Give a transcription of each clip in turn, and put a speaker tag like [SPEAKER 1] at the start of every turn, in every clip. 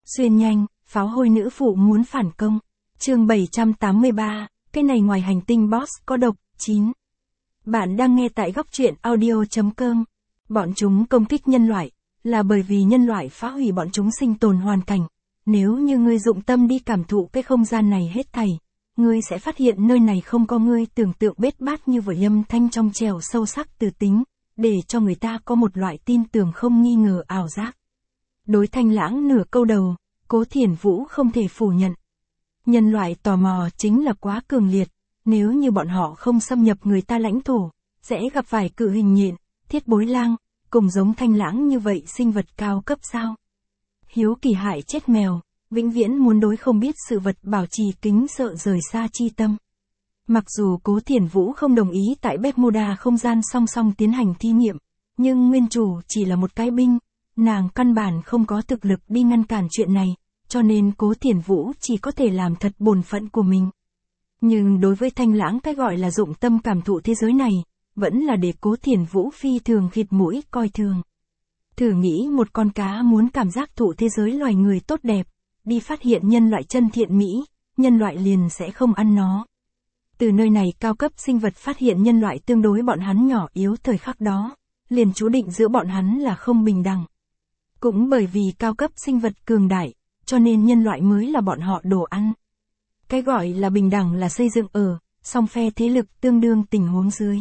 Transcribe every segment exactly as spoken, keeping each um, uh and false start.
[SPEAKER 1] Xuyên nhanh, pháo hôi nữ phụ muốn phản công. Chương bảy trăm tám mươi ba, cái này ngoài hành tinh boss có độc. chín. Bạn đang nghe tại góc truyện audio chấm com. Bọn chúng công kích nhân loại, là bởi vì nhân loại phá hủy bọn chúng sinh tồn hoàn cảnh. Nếu như ngươi dụng tâm đi cảm thụ cái không gian này hết thảy, ngươi sẽ phát hiện nơi này không có ngươi tưởng tượng bết bát như vở âm thanh trong trẻo sâu sắc từ tính, để cho người ta có một loại tin tưởng không nghi ngờ ảo giác. Đối Thanh Lãng nửa câu đầu, Cố Thiển Vũ không thể phủ nhận. Nhân loại tò mò chính là quá cường liệt, nếu như bọn họ không xâm nhập người ta lãnh thổ, sẽ gặp phải cự hình nhện, thiết bối lang, cùng giống Thanh Lãng như vậy sinh vật cao cấp sao? Hiếu kỳ hại chết mèo, vĩnh viễn muốn đối không biết sự vật bảo trì kính sợ rời xa chi tâm. Mặc dù Cố Thiển Vũ không đồng ý tại Bermuda không gian song song tiến hành thí nghiệm, nhưng nguyên chủ chỉ là một cái binh, nàng căn bản không có thực lực đi ngăn cản chuyện này, cho nên Cố Thiển Vũ chỉ có thể làm thật bổn phận của mình. Nhưng đối với Thanh Lãng cái gọi là dụng tâm cảm thụ thế giới này, vẫn là để Cố Thiển Vũ phi thường khịt mũi coi thường. Thử nghĩ một con cá muốn cảm giác thụ thế giới loài người tốt đẹp, đi phát hiện nhân loại chân thiện mỹ, nhân loại liền sẽ không ăn nó. Từ nơi này cao cấp sinh vật phát hiện nhân loại tương đối bọn hắn nhỏ yếu thời khắc đó, liền chú định giữa bọn hắn là không bình đẳng. Cũng bởi vì cao cấp sinh vật cường đại, cho nên nhân loại mới là bọn họ đồ ăn. Cái gọi là bình đẳng là xây dựng ở, song phe thế lực tương đương tình huống dưới.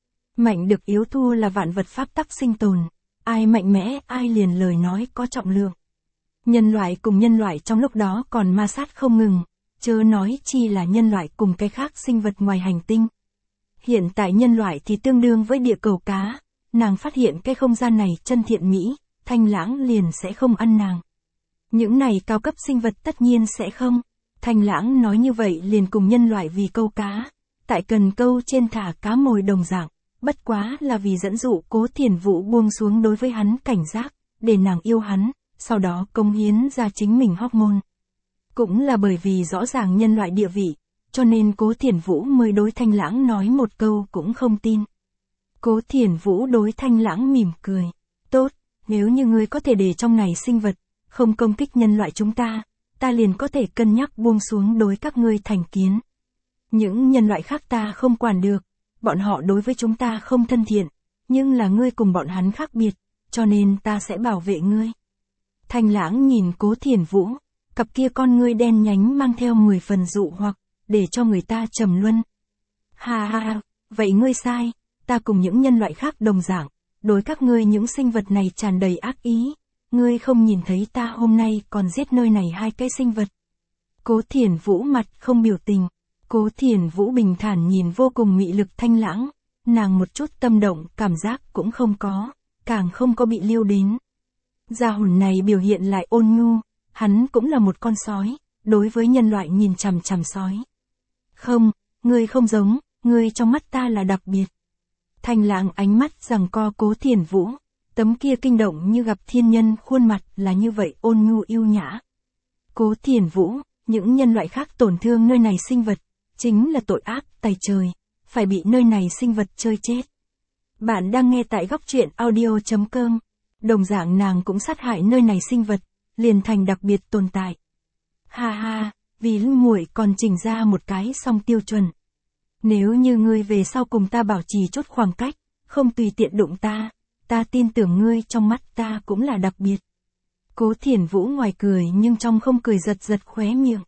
[SPEAKER 1] Mạnh được yếu thua là vạn vật pháp tắc sinh tồn, ai mạnh mẽ ai liền lời nói có trọng lượng. Nhân loại cùng nhân loại trong lúc đó còn ma sát không ngừng, chớ nói chi là nhân loại cùng cái khác sinh vật ngoài hành tinh. Hiện tại nhân loại thì tương đương với địa cầu cá, nàng phát hiện cái không gian này chân thiện mỹ, Thanh Lãng liền sẽ không ăn nàng. Những này cao cấp sinh vật tất nhiên sẽ không. Thanh Lãng nói như vậy liền cùng nhân loại vì câu cá, tại cần câu trên thả cá mồi đồng dạng, bất quá là vì dẫn dụ Cố Thiển Vũ buông xuống đối với hắn cảnh giác, để nàng yêu hắn, sau đó cống hiến ra chính mình hormone. Cũng là bởi vì rõ ràng nhân loại địa vị, cho nên Cố Thiển Vũ mới đối Thanh Lãng nói một câu cũng không tin. Cố Thiển Vũ đối Thanh Lãng mỉm cười. Tốt, nếu như ngươi có thể để trong này sinh vật, không công kích nhân loại chúng ta, ta liền có thể cân nhắc buông xuống đối các ngươi thành kiến. Những nhân loại khác ta không quản được, bọn họ đối với chúng ta không thân thiện, nhưng là ngươi cùng bọn hắn khác biệt, cho nên ta sẽ bảo vệ ngươi. Thanh Lãng nhìn Cố Thiển Vũ, cặp kia con ngươi đen nhánh mang theo mười phần dụ hoặc, để cho người ta trầm luân. Ha ha ha, vậy ngươi sai, ta cùng những nhân loại khác đồng dạng, đối các ngươi những sinh vật này tràn đầy ác ý. Ngươi không nhìn thấy ta hôm nay còn giết nơi này hai cái sinh vật. Cố Thiển Vũ mặt không biểu tình. Cố Thiển Vũ bình thản nhìn vô cùng mị lực Thanh Lãng. Nàng một chút tâm động cảm giác cũng không có, càng không có bị lưu đến. Gia hồn này biểu hiện lại ôn nhu, hắn cũng là một con sói, đối với nhân loại nhìn chằm chằm sói. Không, ngươi không giống, ngươi trong mắt ta là đặc biệt. Thanh Lãng ánh mắt giằng co Cố Thiển Vũ. Tấm kia kinh động như gặp thiên nhân khuôn mặt là như vậy ôn nhu yêu nhã. Cố Thiển Vũ, những nhân loại khác tổn thương nơi này sinh vật, chính là tội ác tày trời, phải bị nơi này sinh vật chơi chết. Bạn đang nghe tại góc truyện audio chấm com. Đồng dạng nàng cũng sát hại nơi này sinh vật, liền thành đặc biệt tồn tại. Ha ha, vì muội còn chỉnh ra một cái song tiêu chuẩn. Nếu như ngươi về sau cùng ta bảo trì chút khoảng cách, không tùy tiện đụng ta, ta tin tưởng ngươi trong mắt ta cũng là đặc biệt. Cố Thiển Vũ ngoài cười nhưng trong không cười giật giật khóe miệng.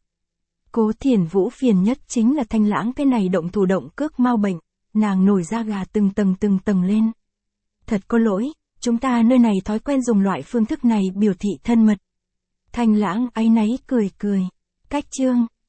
[SPEAKER 1] Cố Thiển Vũ phiền nhất chính là Thanh Lãng cái này động thủ động cước mau bệnh, nàng nổi da gà từng tầng từng tầng lên. Thật có lỗi, chúng ta nơi này thói quen dùng loại phương thức này biểu thị thân mật. Thanh Lãng áy náy cười cười. Cách chương,